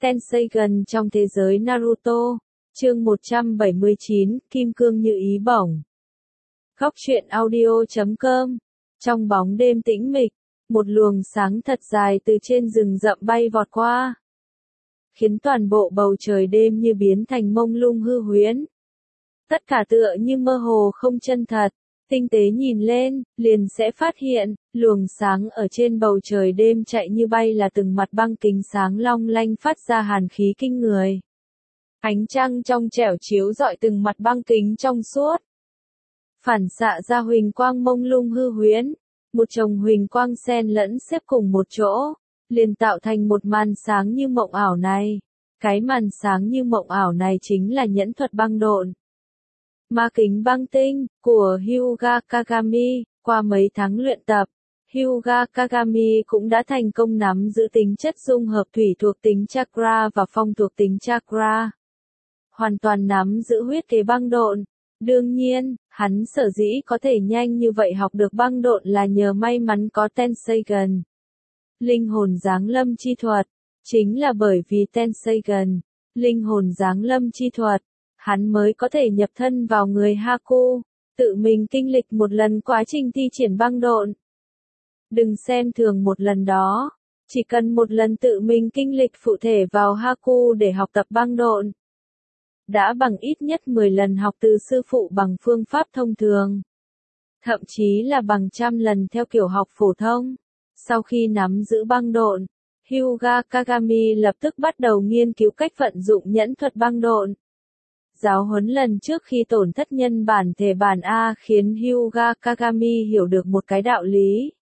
Tenseigan trong thế giới Naruto. Chương 179, Kim cương như ý bổng. Góc truyện audio.com. Trong bóng đêm tĩnh mịch, một luồng sáng thật dài từ trên rừng rậm bay vọt qua, khiến toàn bộ bầu trời đêm như biến thành mông lung hư huyễn. Tất cả tựa như mơ hồ không chân thật. Tinh tế nhìn lên, liền sẽ phát hiện, luồng sáng ở trên bầu trời đêm chạy như bay là từng mặt băng kính sáng long lanh phát ra hàn khí kinh người. Ánh trăng trong trẻo chiếu rọi từng mặt băng kính trong suốt, phản xạ ra huỳnh quang mông lung hư huyễn. Một chồng huỳnh quang xen lẫn xếp cùng một chỗ, liền tạo thành một màn sáng như mộng ảo này. Cái màn sáng như mộng ảo này chính là nhẫn thuật băng độn. Ma kính băng tinh, của Hyuga Kagami. Qua mấy tháng luyện tập, Hyuga Kagami cũng đã thành công nắm giữ tính chất dung hợp thủy thuộc tính chakra và phong thuộc tính chakra. Hoàn toàn nắm giữ huyết kế băng độn. Đương nhiên, hắn sở dĩ có thể nhanh như vậy học được băng độn là nhờ may mắn có Tenseigan. Linh hồn giáng lâm chi thuật. Chính là bởi vì Tenseigan, linh hồn giáng lâm chi thuật, hắn mới có thể nhập thân vào người Haku, tự mình kinh lịch một lần quá trình thi triển băng độn. Đừng xem thường một lần đó, chỉ cần một lần tự mình kinh lịch phụ thể vào Haku để học tập băng độn, đã bằng ít nhất 10 lần học từ sư phụ bằng phương pháp thông thường. Thậm chí là bằng trăm lần theo kiểu học phổ thông. Sau khi nắm giữ băng độn, Hyuga Kagami lập tức bắt đầu nghiên cứu cách vận dụng nhẫn thuật băng độn. Giáo huấn lần trước khi tổn thất nhân bản thể bản A khiến Hyuga Kagami hiểu được một cái đạo lý.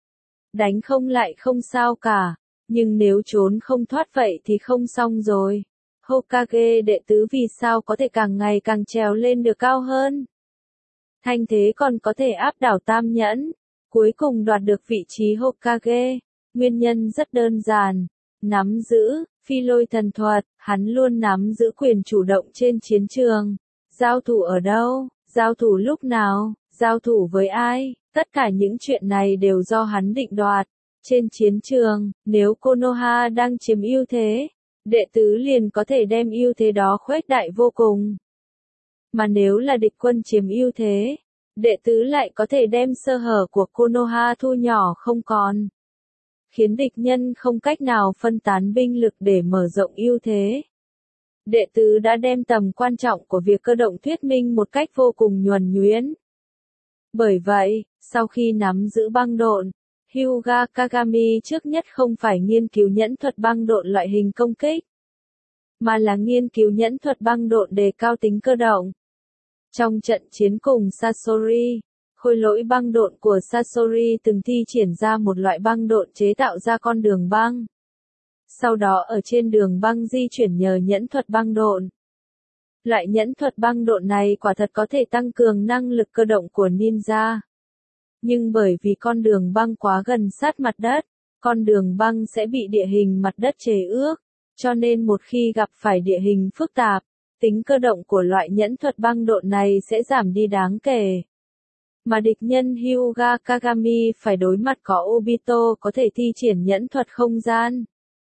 Đánh không lại không sao cả, nhưng nếu trốn không thoát vậy thì không xong rồi. Hokage đệ tứ vì sao có thể càng ngày càng trèo lên được cao hơn. Thanh thế còn có thể áp đảo tam nhẫn, cuối cùng đoạt được vị trí Hokage. Nguyên nhân rất đơn giản, nắm giữ phi lôi thần thuật, hắn luôn nắm giữ quyền chủ động trên chiến trường. Giao thủ ở đâu, giao thủ lúc nào, giao thủ với ai, tất cả những chuyện này đều do hắn định đoạt. Trên chiến trường, nếu Konoha đang chiếm ưu thế, đệ tứ liền có thể đem ưu thế đó khuếch đại vô cùng. Mà nếu là địch quân chiếm ưu thế, đệ tứ lại có thể đem sơ hở của Konoha thu nhỏ không còn, khiến địch nhân không cách nào phân tán binh lực để mở rộng ưu thế. Đệ tứ đã đem tầm quan trọng của việc cơ động thuyết minh một cách vô cùng nhuần nhuyễn. Bởi vậy, sau khi nắm giữ băng độn, Hyuga Kagami trước nhất không phải nghiên cứu nhẫn thuật băng độn loại hình công kích, mà là nghiên cứu nhẫn thuật băng độn đề cao tính cơ động. Trong trận chiến cùng Sasori, khôi lỗi băng độn của Sasori từng thi triển ra một loại băng độn chế tạo ra con đường băng. Sau đó ở trên đường băng di chuyển nhờ nhẫn thuật băng độn. Loại nhẫn thuật băng độn này quả thật có thể tăng cường năng lực cơ động của ninja. Nhưng bởi vì con đường băng quá gần sát mặt đất, con đường băng sẽ bị địa hình mặt đất chế ước, cho nên một khi gặp phải địa hình phức tạp, tính cơ động của loại nhẫn thuật băng độn này sẽ giảm đi đáng kể. Mà địch nhân Hyuga Kagami phải đối mặt có Obito có thể thi triển nhẫn thuật không gian.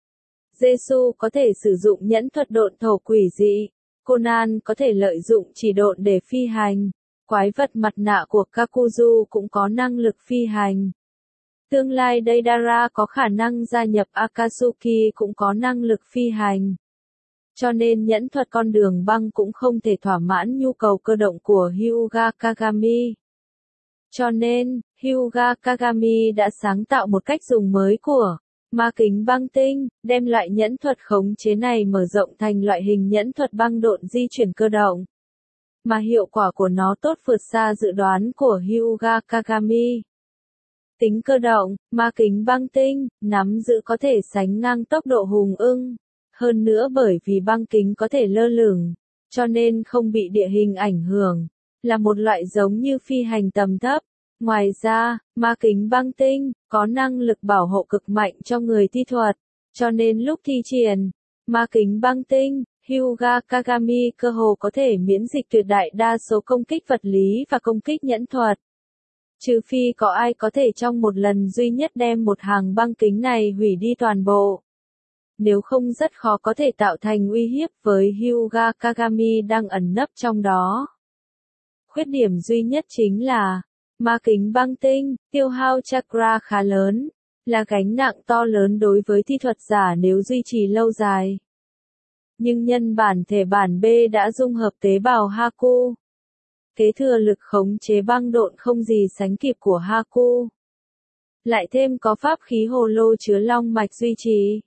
Jesu có thể sử dụng nhẫn thuật độn thổ quỷ dị. Conan có thể lợi dụng chỉ độn để phi hành. Quái vật mặt nạ của Kakuzu cũng có năng lực phi hành. Tương lai Deidara có khả năng gia nhập Akatsuki cũng có năng lực phi hành. Cho nên nhẫn thuật con đường băng cũng không thể thỏa mãn nhu cầu cơ động của Hyuga Kagami. Cho nên, Hyuga Kagami đã sáng tạo một cách dùng mới của ma kính băng tinh, đem loại nhẫn thuật khống chế này mở rộng thành loại hình nhẫn thuật băng độn di chuyển cơ động. Mà hiệu quả của nó tốt vượt xa dự đoán của Hyuga Kagami. Tính cơ động, ma kính băng tinh, nắm giữ có thể sánh ngang tốc độ hùng ưng. Hơn nữa bởi vì băng kính có thể lơ lửng, cho nên không bị địa hình ảnh hưởng, là một loại giống như phi hành tầm thấp. Ngoài ra, ma kính băng tinh, có năng lực bảo hộ cực mạnh cho người thi thuật, cho nên lúc thi triển ma kính băng tinh, Hyuga Kagami cơ hồ có thể miễn dịch tuyệt đại đa số công kích vật lý và công kích nhẫn thuật. Trừ phi có ai có thể trong một lần duy nhất đem một hàng băng kính này hủy đi toàn bộ. nếu không rất khó có thể tạo thành uy hiếp với Hyuga Kagami đang ẩn nấp trong đó. Khuyết điểm duy nhất chính là, ma kính băng tinh, tiêu hao chakra khá lớn, là gánh nặng to lớn đối với thi thuật giả nếu duy trì lâu dài. Nhưng nhân bản thể bản B đã dung hợp tế bào Haku. Kế thừa lực khống chế băng độn không gì sánh kịp của Haku. Lại thêm có pháp khí hồ lô chứa long mạch duy trì.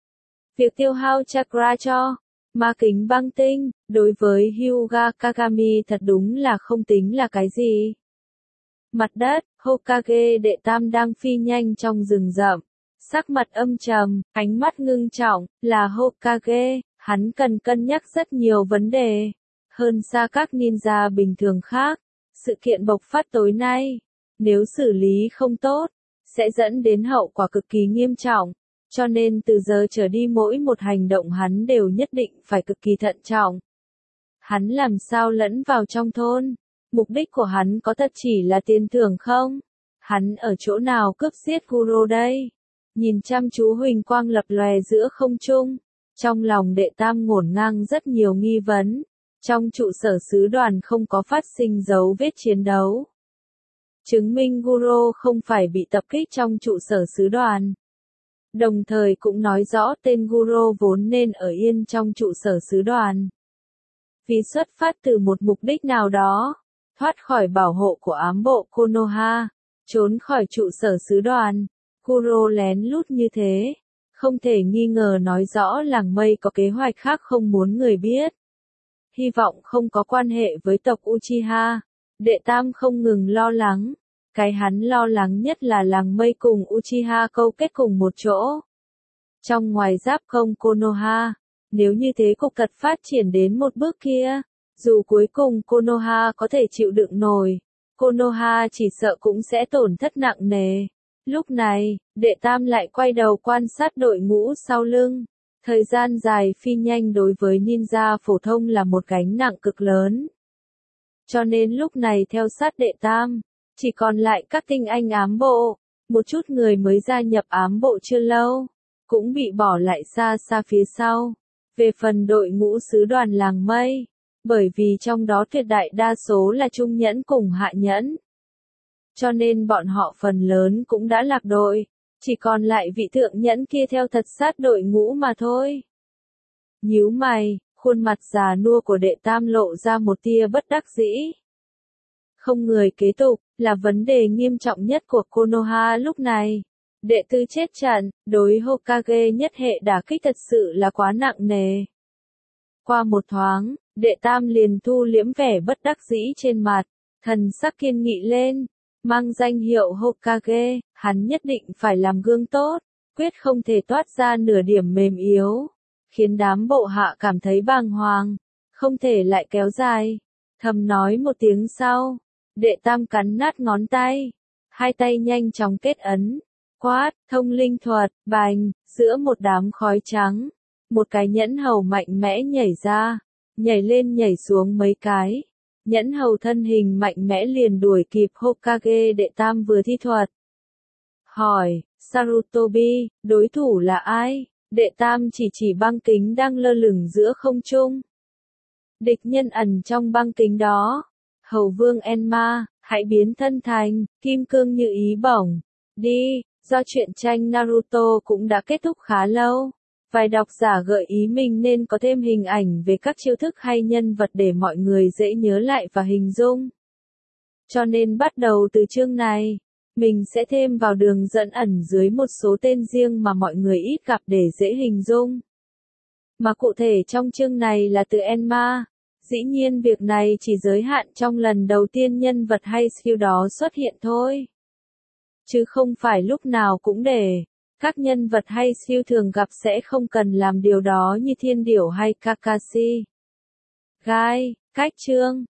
Việc tiêu hao chakra cho ma kính băng tinh, đối với Hyuga Kagami thật đúng là không tính là cái gì. Mặt đất, Hokage đệ tam đang phi nhanh trong rừng rậm. Sắc mặt âm trầm, ánh mắt ngưng trọng, là Hokage, hắn cần cân nhắc rất nhiều vấn đề. Hơn xa các ninja bình thường khác, sự kiện bộc phát tối nay, nếu xử lý không tốt, sẽ dẫn đến hậu quả cực kỳ nghiêm trọng. Cho nên từ giờ trở đi mỗi một hành động hắn đều nhất định phải cực kỳ thận trọng. Hắn làm sao lẫn vào trong thôn? Mục đích của hắn có thật chỉ là tiền thưởng không? Hắn ở chỗ nào cướp giết Guro đây? Nhìn chăm chú huỳnh quang lập lòe giữa không trung, trong lòng đệ tam ngổn ngang rất nhiều nghi vấn. Trong trụ sở sứ đoàn không có phát sinh dấu vết chiến đấu. Chứng minh Guro không phải bị tập kích trong trụ sở sứ đoàn. Đồng thời cũng nói rõ tên Guro vốn nên ở yên trong trụ sở sứ đoàn. Vì xuất phát từ một mục đích nào đó, thoát khỏi bảo hộ của ám bộ Konoha, trốn khỏi trụ sở sứ đoàn, Guro lén lút như thế, không thể nghi ngờ nói rõ làng mây có kế hoạch khác không muốn người biết. Hy vọng không có quan hệ với tộc Uchiha, đệ tam không ngừng lo lắng. Cái hắn lo lắng nhất là làng mây cùng Uchiha câu kết cùng một chỗ. Trong ngoài giáp công Konoha, nếu như thế cục thật phát triển đến một bước kia, dù cuối cùng Konoha có thể chịu đựng nổi, Konoha chỉ sợ cũng sẽ tổn thất nặng nề. Lúc này, đệ tam lại quay đầu quan sát đội ngũ sau lưng. Thời gian dài phi nhanh đối với ninja phổ thông là một gánh nặng cực lớn. Cho nên lúc này theo sát đệ tam, chỉ còn lại các tinh anh ám bộ, một chút người mới gia nhập ám bộ chưa lâu, cũng bị bỏ lại xa xa phía sau. Về phần đội ngũ sứ đoàn làng mây, bởi vì trong đó tuyệt đại đa số là trung nhẫn cùng hạ nhẫn. Cho nên bọn họ phần lớn cũng đã lạc đội, chỉ còn lại vị thượng nhẫn kia theo thật sát đội ngũ mà thôi. Nhíu mày, khuôn mặt già nua của đệ tam lộ ra một tia bất đắc dĩ. Không người kế tục, là vấn đề nghiêm trọng nhất của Konoha lúc này. Đệ tư chết trận, đối Hokage nhất hệ đả kích thật sự là quá nặng nề. Qua một thoáng, đệ tam liền thu liễm vẻ bất đắc dĩ trên mặt, thần sắc kiên nghị lên, mang danh hiệu Hokage, hắn nhất định phải làm gương tốt, quyết không thể toát ra nửa điểm mềm yếu, khiến đám bộ hạ cảm thấy bàng hoàng, không thể lại kéo dài. Thầm nói một tiếng sau, đệ tam cắn nát ngón tay, hai tay nhanh chóng kết ấn, quát, thông linh thuật, bành, giữa một đám khói trắng, một cái nhẫn hầu mạnh mẽ nhảy ra, nhảy lên nhảy xuống mấy cái. Nhẫn hầu thân hình mạnh mẽ liền đuổi kịp Hokage đệ tam vừa thi thuật. Hỏi, Sarutobi, đối thủ là ai? Đệ tam chỉ băng kính đang lơ lửng giữa không trung. Địch nhân ẩn trong băng kính đó. Hầu vương Enma, hãy biến thân thành, kim cương như ý bổng. Đi, do truyện tranh Naruto cũng đã kết thúc khá lâu. Vài độc giả gợi ý mình nên có thêm hình ảnh về các chiêu thức hay nhân vật để mọi người dễ nhớ lại và hình dung. Cho nên bắt đầu từ chương này, mình sẽ thêm vào đường dẫn ẩn dưới một số tên riêng mà mọi người ít gặp để dễ hình dung. Mà cụ thể trong chương này là từ Enma. Dĩ nhiên việc này chỉ giới hạn trong lần đầu tiên nhân vật hay skill đó xuất hiện thôi. Chứ không phải lúc nào cũng để các nhân vật hay siêu thường gặp sẽ không cần làm điều đó như Thiên Điểu hay Kakashi. Gai, cách chương.